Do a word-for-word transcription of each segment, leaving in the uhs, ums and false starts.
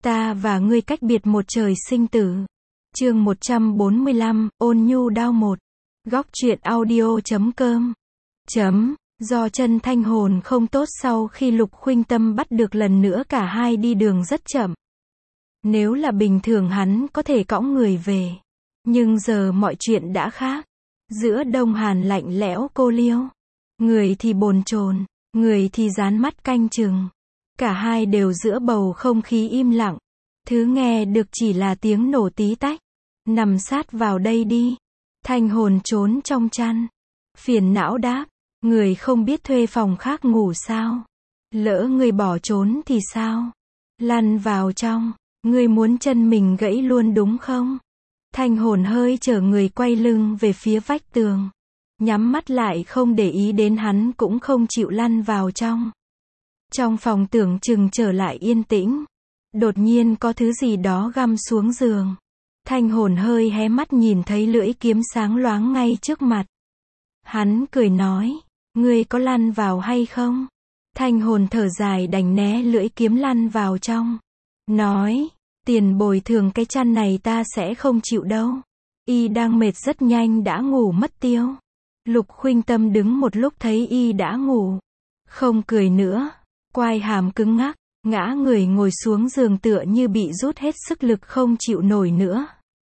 Ta và ngươi cách biệt một trời sinh tử. Chương một trăm bốn mươi lăm, ôn nhu đao một. Góc truyện audio chấm com. Chấm. Do chân Thanh Hồn không tốt sau khi Lục Khuynh Tâm bắt được lần nữa cả hai đi đường rất chậm. Nếu là bình thường hắn có thể cõng người về. Nhưng giờ mọi chuyện đã khác. Giữa đông hàn lạnh lẽo cô liêu. Người thì bồn chồn, người thì dán mắt canh chừng. Cả hai đều giữa bầu không khí im lặng. Thứ nghe được chỉ là tiếng nổ tí tách. Nằm sát vào đây đi. Thanh Hồn trốn trong chăn. Phiền não đáp. Người không biết thuê phòng khác ngủ sao? Lỡ người bỏ trốn thì sao? Lăn vào trong. Người muốn chân mình gãy luôn đúng không? Thanh Hồn hơi chở người quay lưng về phía vách tường. Nhắm mắt lại không để ý đến hắn cũng không chịu lăn vào trong. Trong phòng tưởng chừng trở lại yên tĩnh. Đột nhiên có thứ gì đó găm xuống giường. Thanh Hồn hơi hé mắt nhìn thấy lưỡi kiếm sáng loáng ngay trước mặt. Hắn cười nói, ngươi có lăn vào hay không? Thanh Hồn thở dài đành né lưỡi kiếm lăn vào trong. Nói, tiền bồi thường cái chăn này ta sẽ không chịu đâu. Y đang mệt rất nhanh đã ngủ mất tiêu. Lục Khuynh Tâm đứng một lúc thấy y đã ngủ. Không cười nữa. Quai hàm cứng ngắc, ngã người ngồi xuống giường tựa như bị rút hết sức lực không chịu nổi nữa.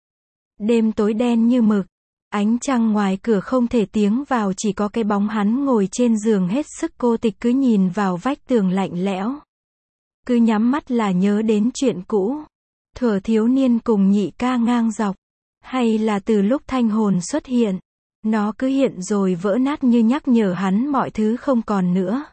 Đêm tối đen như mực. Ánh trăng ngoài cửa không thể tiếng vào chỉ có cái bóng hắn ngồi trên giường hết sức cô tịch cứ nhìn vào vách tường lạnh lẽo. Cứ nhắm mắt là nhớ đến chuyện cũ. Thuở thiếu niên cùng nhị ca ngang dọc. Hay là từ lúc Thanh Hồn xuất hiện. Nó cứ hiện rồi vỡ nát như nhắc nhở hắn mọi thứ không còn nữa.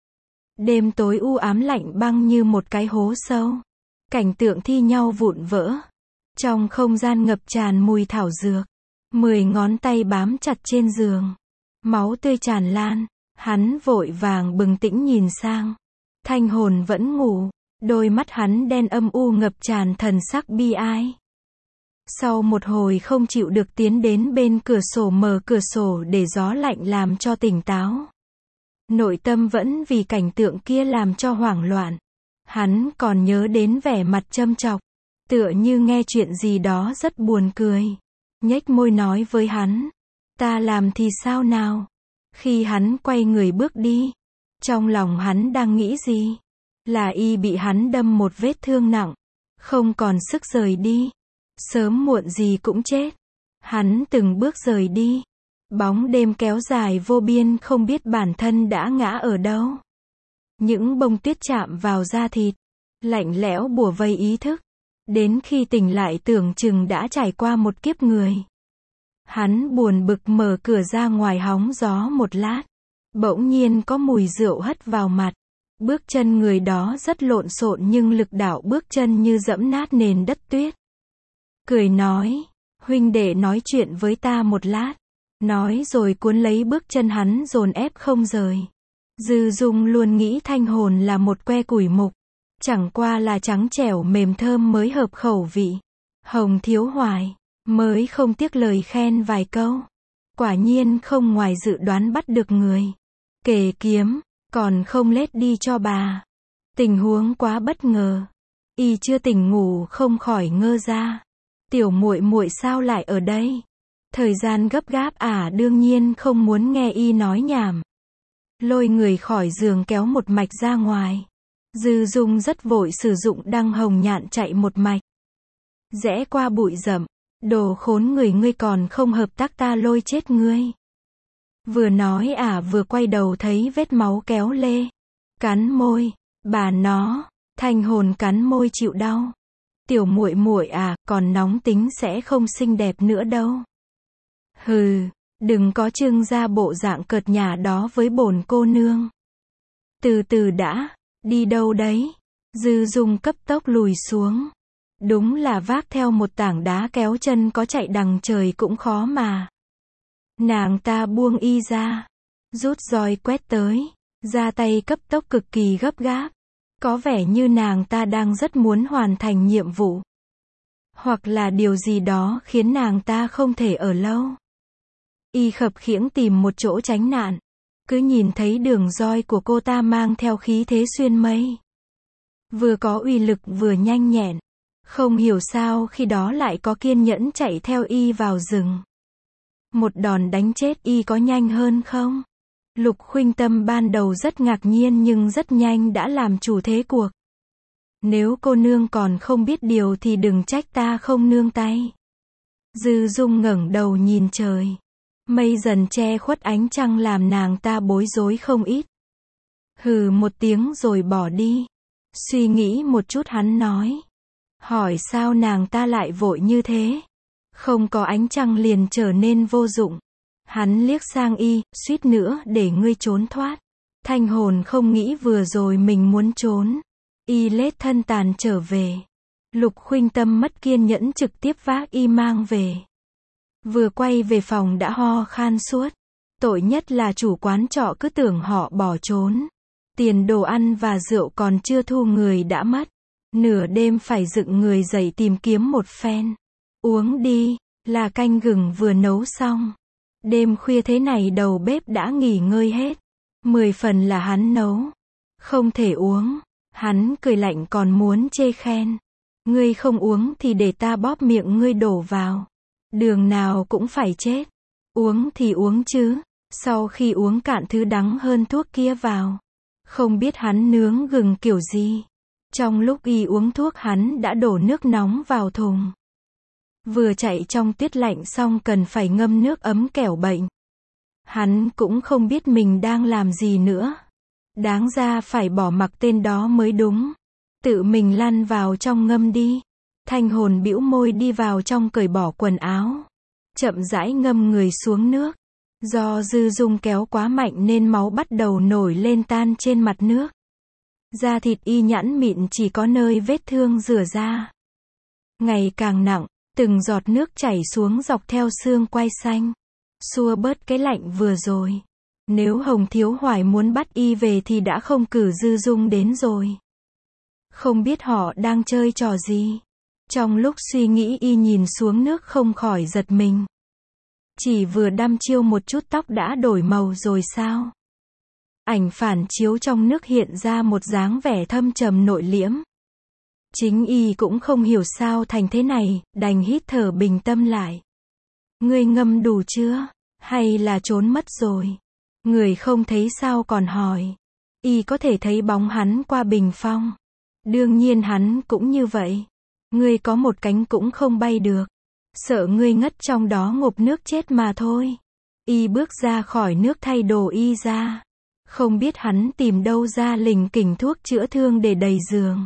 Đêm tối u ám lạnh băng như một cái hố sâu. Cảnh tượng thi nhau vụn vỡ. Trong không gian ngập tràn mùi thảo dược. Mười ngón tay bám chặt trên giường. Máu tươi tràn lan. Hắn vội vàng bừng tỉnh nhìn sang. Thanh Hồn vẫn ngủ. Đôi mắt hắn đen âm u ngập tràn thần sắc bi ai. Sau một hồi không chịu được tiến đến bên cửa sổ mở cửa sổ để gió lạnh làm cho tỉnh táo. Nội tâm vẫn vì cảnh tượng kia làm cho hoảng loạn. Hắn còn nhớ đến vẻ mặt châm chọc. Tựa như nghe chuyện gì đó rất buồn cười. Nhếch môi nói với hắn. Ta làm thì sao nào? Khi hắn quay người bước đi. Trong lòng hắn đang nghĩ gì? Là y bị hắn đâm một vết thương nặng. Không còn sức rời đi. Sớm muộn gì cũng chết. Hắn từng bước rời đi. Bóng đêm kéo dài vô biên không biết bản thân đã ngã ở đâu. Những bông tuyết chạm vào da thịt. Lạnh lẽo bủa vây ý thức. Đến khi tỉnh lại tưởng chừng đã trải qua một kiếp người. Hắn buồn bực mở cửa ra ngoài hóng gió một lát. Bỗng nhiên có mùi rượu hất vào mặt. Bước chân người đó rất lộn xộn nhưng lực đảo bước chân như dẫm nát nền đất tuyết. Cười nói, huynh đệ nói chuyện với ta một lát. Nói rồi cuốn lấy bước chân hắn dồn ép không rời. Dư Dung luôn nghĩ Thanh Hồn là một que củi mục. Chẳng qua là trắng trẻo mềm thơm mới hợp khẩu vị. Hồng thiếu hoài, mới không tiếc lời khen vài câu. Quả nhiên không ngoài dự đoán bắt được người. Kề kiếm, còn không lết đi cho bà. Tình huống quá bất ngờ. Y chưa tỉnh ngủ không khỏi ngơ ra. Tiểu muội muội sao lại ở đây? Thời gian gấp gáp à đương nhiên không muốn nghe y nói nhảm. Lôi người khỏi giường kéo một mạch ra ngoài. Dư Dung rất vội sử dụng đăng hồng nhạn chạy một mạch. Rẽ qua bụi rậm. Đồ khốn người ngươi còn không hợp tác ta lôi chết ngươi. Vừa nói à vừa quay đầu thấy vết máu kéo lê. Cắn môi. Bà nó. Thanh Hồn cắn môi chịu đau. Tiểu muội muội à, còn nóng tính sẽ không xinh đẹp nữa đâu. Hừ, đừng có trưng ra bộ dạng cợt nhả đó với bổn cô nương. Từ từ đã, đi đâu đấy? Dư Dung cấp tốc lùi xuống. Đúng là vác theo một tảng đá kéo chân có chạy đằng trời cũng khó mà. Nàng ta buông y ra, rút roi quét tới, ra tay cấp tốc cực kỳ gấp gáp. Có vẻ như nàng ta đang rất muốn hoàn thành nhiệm vụ. Hoặc là điều gì đó khiến nàng ta không thể ở lâu. Y khập khiễng tìm một chỗ tránh nạn. Cứ nhìn thấy đường roi của cô ta mang theo khí thế xuyên mây. Vừa có uy lực vừa nhanh nhẹn. Không hiểu sao khi đó lại có kiên nhẫn chạy theo y vào rừng. Một đòn đánh chết y có nhanh hơn không? Lục Khuynh Tâm ban đầu rất ngạc nhiên nhưng rất nhanh đã làm chủ thế cuộc. Nếu cô nương còn không biết điều thì đừng trách ta không nương tay. Dư Dung ngẩng đầu nhìn trời. Mây dần che khuất ánh trăng làm nàng ta bối rối không ít. Hừ một tiếng rồi bỏ đi. Suy nghĩ một chút hắn nói. Hỏi sao nàng ta lại vội như thế? Không có ánh trăng liền trở nên vô dụng. Hắn liếc sang y, suýt nữa để ngươi trốn thoát. Thanh hồn không nghĩ vừa rồi mình muốn trốn. Y lết thân tàn trở về. Lục Khuynh Tâm mất kiên nhẫn trực tiếp vác y mang về. Vừa quay về phòng đã ho khan suốt. Tội nhất là chủ quán trọ cứ tưởng họ bỏ trốn. Tiền đồ ăn và rượu còn chưa thu người đã mất. Nửa đêm phải dựng người dậy tìm kiếm một phen. Uống đi, là canh gừng vừa nấu xong. Đêm khuya thế này đầu bếp đã nghỉ ngơi hết. Mười phần là hắn nấu. Không thể uống. Hắn cười lạnh còn muốn chê khen. Ngươi không uống thì để ta bóp miệng ngươi đổ vào. Đường nào cũng phải chết. Uống thì uống chứ. Sau khi uống cạn thứ đắng hơn thuốc kia vào. Không biết hắn nướng gừng kiểu gì. Trong lúc y uống thuốc hắn đã đổ nước nóng vào thùng. Vừa chạy trong tuyết lạnh xong cần phải ngâm nước ấm kẻo bệnh. Hắn cũng không biết mình đang làm gì nữa. Đáng ra phải bỏ mặc tên đó mới đúng. Tự mình lăn vào trong ngâm đi. Thanh hồn bĩu môi đi vào trong cởi bỏ quần áo. Chậm rãi ngâm người xuống nước. Do Dư Dung kéo quá mạnh nên máu bắt đầu nổi lên tan trên mặt nước. Da thịt y nhẵn mịn chỉ có nơi vết thương rửa ra. Ngày càng nặng, từng giọt nước chảy xuống dọc theo xương quai xanh. Xua bớt cái lạnh vừa rồi. Nếu Hồng Thiếu Hoài muốn bắt y về thì đã không cử Dư Dung đến rồi. Không biết họ đang chơi trò gì. Trong lúc suy nghĩ y nhìn xuống nước không khỏi giật mình. Chỉ vừa đăm chiêu một chút tóc đã đổi màu rồi sao? Ảnh phản chiếu trong nước hiện ra một dáng vẻ thâm trầm nội liễm. Chính y cũng không hiểu sao thành thế này, đành hít thở bình tâm lại. Ngươi ngâm đủ chưa? Hay là trốn mất rồi? Người không thấy sao còn hỏi. Y có thể thấy bóng hắn qua bình phong. Đương nhiên hắn cũng như vậy. Ngươi có một cánh cũng không bay được. Sợ ngươi ngất trong đó ngộp nước chết mà thôi. Y bước ra khỏi nước thay đồ y ra. Không biết hắn tìm đâu ra lình kình thuốc chữa thương để đầy giường.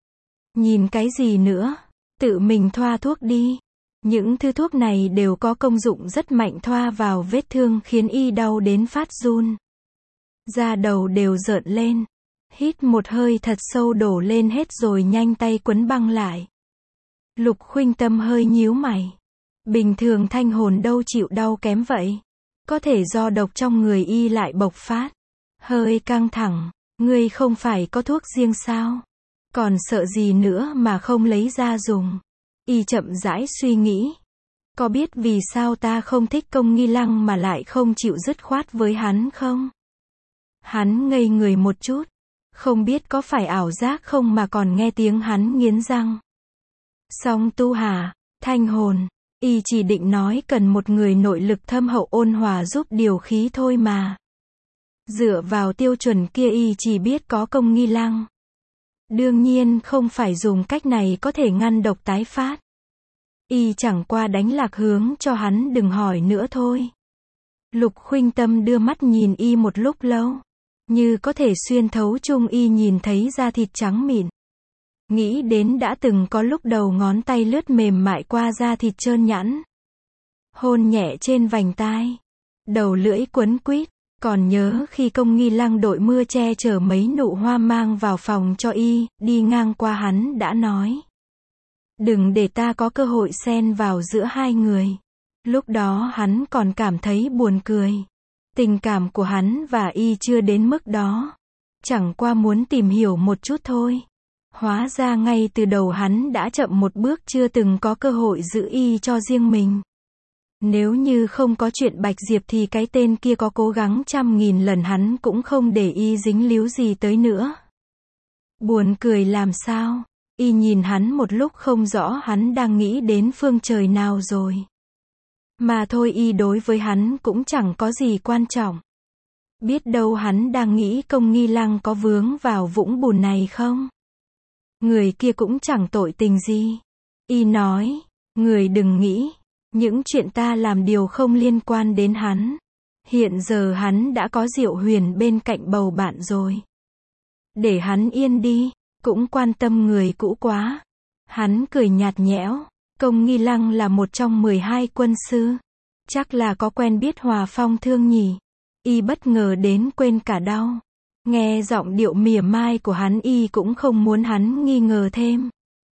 Nhìn cái gì nữa? Tự mình thoa thuốc đi. Những thứ thuốc này đều có công dụng rất mạnh thoa vào vết thương khiến y đau đến phát run. Da đầu đều rợn lên. Hít một hơi thật sâu đổ lên hết rồi nhanh tay quấn băng lại. Lục Khuynh Tâm hơi nhíu mày. Bình thường thanh hồn đâu chịu đau kém vậy. Có thể do độc trong người y lại bộc phát. Hơi căng thẳng. Ngươi không phải có thuốc riêng sao? Còn sợ gì nữa mà không lấy ra dùng? Y chậm rãi suy nghĩ. Có biết vì sao ta không thích Công Nghi Lăng mà lại không chịu dứt khoát với hắn không? Hắn ngây người một chút. Không biết có phải ảo giác không mà còn nghe tiếng hắn nghiến răng. Song Tu Hà, Thanh hồn, y chỉ định nói cần một người nội lực thâm hậu ôn hòa giúp điều khí thôi mà. Dựa vào tiêu chuẩn kia y chỉ biết có Công Nghi Lăng. Đương nhiên không phải dùng cách này có thể ngăn độc tái phát. Y chẳng qua đánh lạc hướng cho hắn đừng hỏi nữa thôi. Lục Khuynh Tâm đưa mắt nhìn y một lúc lâu. Như có thể xuyên thấu chung y nhìn thấy da thịt trắng mịn. Nghĩ đến đã từng có lúc đầu ngón tay lướt mềm mại qua da thịt trơn nhẵn. Hôn nhẹ trên vành tai. Đầu lưỡi quấn quýt. Còn nhớ khi Công Nghi Lăng đội mưa che chở mấy nụ hoa mang vào phòng cho y, đi ngang qua hắn đã nói. Đừng để ta có cơ hội xen vào giữa hai người. Lúc đó hắn còn cảm thấy buồn cười. Tình cảm của hắn và y chưa đến mức đó. Chẳng qua muốn tìm hiểu một chút thôi. Hóa ra ngay từ đầu hắn đã chậm một bước chưa từng có cơ hội giữ y cho riêng mình. Nếu như không có chuyện Bạch Diệp thì cái tên kia có cố gắng trăm nghìn lần hắn cũng không để y dính líu gì tới nữa. Buồn cười làm sao? Y nhìn hắn một lúc không rõ hắn đang nghĩ đến phương trời nào rồi. Mà thôi, y đối với hắn cũng chẳng có gì quan trọng. Biết đâu hắn đang nghĩ Công Nghi Lăng có vướng vào vũng bùn này không? Người kia cũng chẳng tội tình gì. Y nói, người đừng nghĩ, những chuyện ta làm đều không liên quan đến hắn. Hiện giờ hắn đã có Diệu Huyền bên cạnh bầu bạn rồi. Để hắn yên đi, cũng quan tâm người cũ quá. Hắn cười nhạt nhẽo, Công Nghi Lăng là một trong mười hai quân sư. Chắc là có quen biết Hòa Phong Thương nhỉ. Y bất ngờ đến quên cả đau. Nghe giọng điệu mỉa mai của hắn, y cũng không muốn hắn nghi ngờ thêm.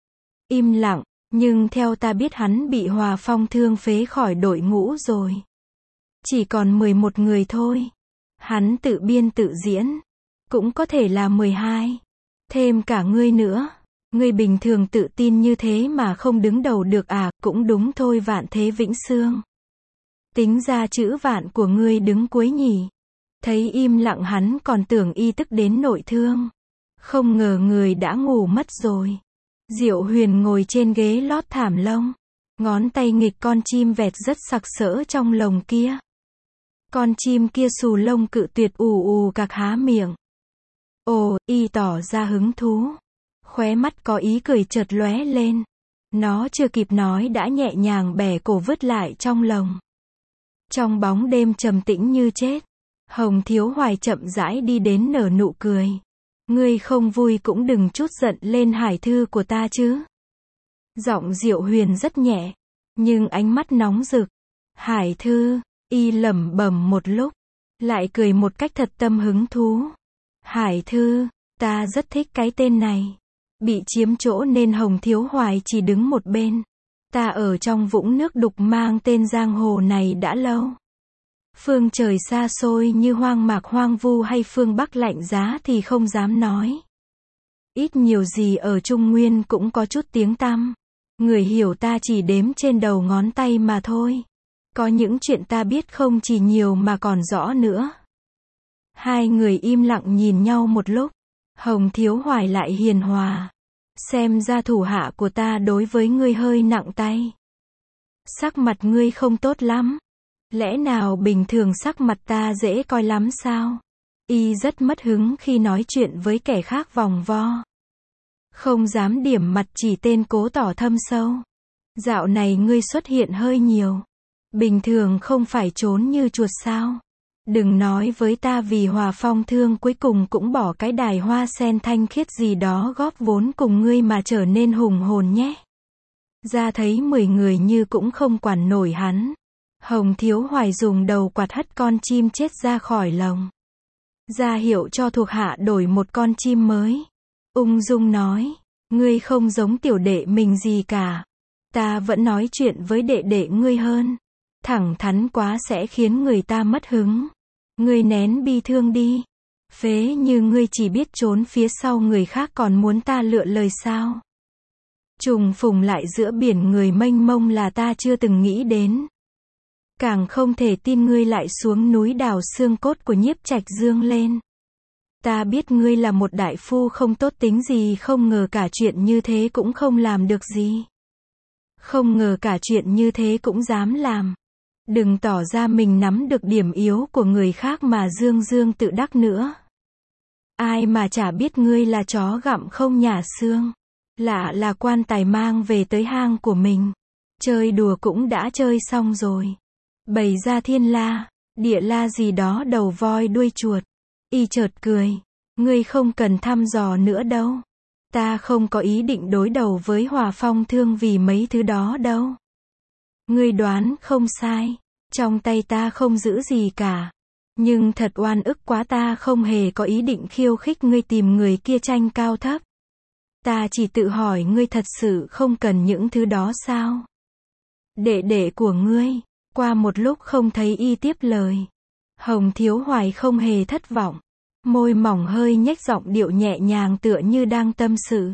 Im lặng, nhưng theo ta biết hắn bị Hòa Phong Thương phế khỏi đội ngũ rồi. Chỉ còn mười một người thôi. Hắn tự biên tự diễn. Cũng có thể là mười hai. Thêm cả ngươi nữa. Ngươi bình thường tự tin như thế mà không đứng đầu được à? Cũng đúng thôi Vạn Thế Vĩnh Sương. Tính ra chữ Vạn của ngươi đứng cuối nhỉ. Thấy im lặng hắn còn tưởng y tức đến nội thương. Không ngờ người đã ngủ mất rồi. Diệu Huyền ngồi trên ghế lót thảm lông. Ngón tay nghịch con chim vẹt rất sặc sỡ trong lồng kia. Con chim kia xù lông cự tuyệt ù ù cạc há miệng. Ồ, y tỏ ra hứng thú. Khóe mắt có ý cười chợt lóe lên. Nó chưa kịp nói đã nhẹ nhàng bẻ cổ vứt lại trong lồng. Trong bóng đêm trầm tĩnh như chết, Hồng Thiếu Hoài chậm rãi đi đến nở nụ cười. Ngươi không vui cũng đừng chút giận lên Hải Thư của ta chứ. Giọng Diệu Huyền rất nhẹ, nhưng ánh mắt nóng rực. Hải Thư, y lẩm bẩm một lúc, lại cười một cách thật tâm hứng thú. Hải Thư, ta rất thích cái tên này. Bị chiếm chỗ nên Hồng Thiếu Hoài chỉ đứng một bên. Ta ở trong vũng nước đục mang tên giang hồ này đã lâu. Phương trời xa xôi như hoang mạc hoang vu hay phương Bắc lạnh giá thì không dám nói. Ít nhiều gì ở Trung Nguyên cũng có chút tiếng tăm. Người hiểu ta chỉ đếm trên đầu ngón tay mà thôi. Có những chuyện ta biết không chỉ nhiều mà còn rõ nữa. Hai người im lặng nhìn nhau một lúc. Hồng Thiếu Hoài lại hiền hòa. Xem ra thủ hạ của ta đối với ngươi hơi nặng tay. Sắc mặt ngươi không tốt lắm. Lẽ nào bình thường sắc mặt ta dễ coi lắm sao? Y rất mất hứng khi nói chuyện với kẻ khác vòng vo. Không dám điểm mặt chỉ tên cố tỏ thâm sâu. Dạo này ngươi xuất hiện hơi nhiều. Bình thường không phải trốn như chuột sao? Đừng nói với ta vì Hòa Phong Thương cuối cùng cũng bỏ cái đài hoa sen thanh khiết gì đó góp vốn cùng ngươi mà trở nên hùng hồn nhé. Ra thấy mười người như cũng không quản nổi hắn. Hồng Thiếu Hoài dùng đầu quạt hất con chim chết ra khỏi lồng. Ra hiệu cho thuộc hạ đổi một con chim mới. Ung dung nói, ngươi không giống tiểu đệ mình gì cả. Ta vẫn nói chuyện với đệ đệ ngươi hơn. Thẳng thắn quá sẽ khiến người ta mất hứng. Ngươi nén bi thương đi. Phế như ngươi chỉ biết trốn phía sau người khác còn muốn ta lựa lời sao? Trùng phùng lại giữa biển người mênh mông là ta chưa từng nghĩ đến. Càng không thể tin ngươi lại xuống núi đào xương cốt của Nhiếp Trạch Dương lên. Ta biết ngươi là một đại phu không tốt tính gì, không ngờ cả chuyện như thế cũng không làm được gì. Không ngờ cả chuyện như thế cũng dám làm. Đừng tỏ ra mình nắm được điểm yếu của người khác mà dương dương tự đắc nữa. Ai mà chả biết ngươi là chó gặm không nhả xương. Lạ là quan tài mang về tới hang của mình. Chơi đùa cũng đã chơi xong rồi. Bày ra thiên la, địa la gì đó đầu voi đuôi chuột. Y chợt cười. Ngươi không cần thăm dò nữa đâu. Ta không có ý định đối đầu với Hòa Phong Thương vì mấy thứ đó đâu. Ngươi đoán không sai. Trong tay ta không giữ gì cả. Nhưng thật oan ức quá, ta không hề có ý định khiêu khích ngươi tìm người kia tranh cao thấp. Ta chỉ tự hỏi ngươi thật sự không cần những thứ đó sao? Đệ đệ của ngươi. Qua một lúc không thấy y tiếp lời. Hồng Thiếu Hoài không hề thất vọng. Môi mỏng hơi nhếch, giọng điệu nhẹ nhàng tựa như đang tâm sự.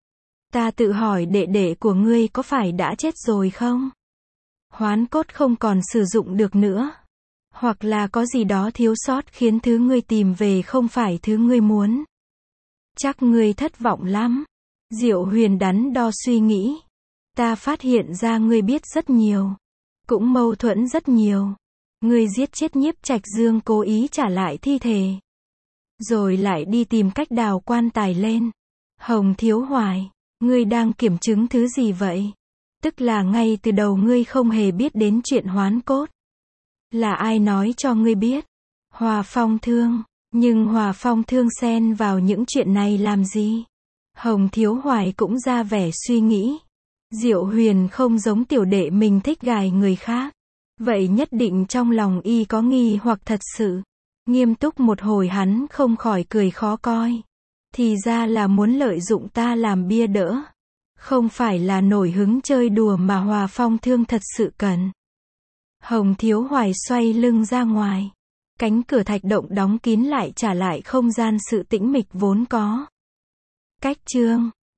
Ta tự hỏi đệ đệ của ngươi có phải đã chết rồi không? Hoán cốt không còn sử dụng được nữa. Hoặc là có gì đó thiếu sót khiến thứ ngươi tìm về không phải thứ ngươi muốn. Chắc ngươi thất vọng lắm. Diệu Huyền đắn đo suy nghĩ. Ta phát hiện ra ngươi biết rất nhiều. Cũng mâu thuẫn rất nhiều. Ngươi giết chết Nhiếp Trạch Dương cố ý trả lại thi thể. Rồi lại đi tìm cách đào quan tài lên. Hồng Thiếu Hoài, ngươi đang kiểm chứng thứ gì vậy? Tức là ngay từ đầu ngươi không hề biết đến chuyện hoán cốt. Là ai nói cho ngươi biết? Hòa Phong Thương. Nhưng Hòa Phong Thương xen vào những chuyện này làm gì? Hồng Thiếu Hoài cũng ra vẻ suy nghĩ. Diệu Huyền không giống tiểu đệ mình thích gài người khác. Vậy nhất định trong lòng y có nghi hoặc thật sự. Nghiêm túc một hồi hắn không khỏi cười khó coi. Thì ra là muốn lợi dụng ta làm bia đỡ. Không phải là nổi hứng chơi đùa mà Hòa Phong Thương thật sự cần. Hồng Thiếu Hoài xoay lưng ra ngoài. Cánh cửa thạch động đóng kín lại trả lại không gian sự tĩnh mịch vốn có. Cách chương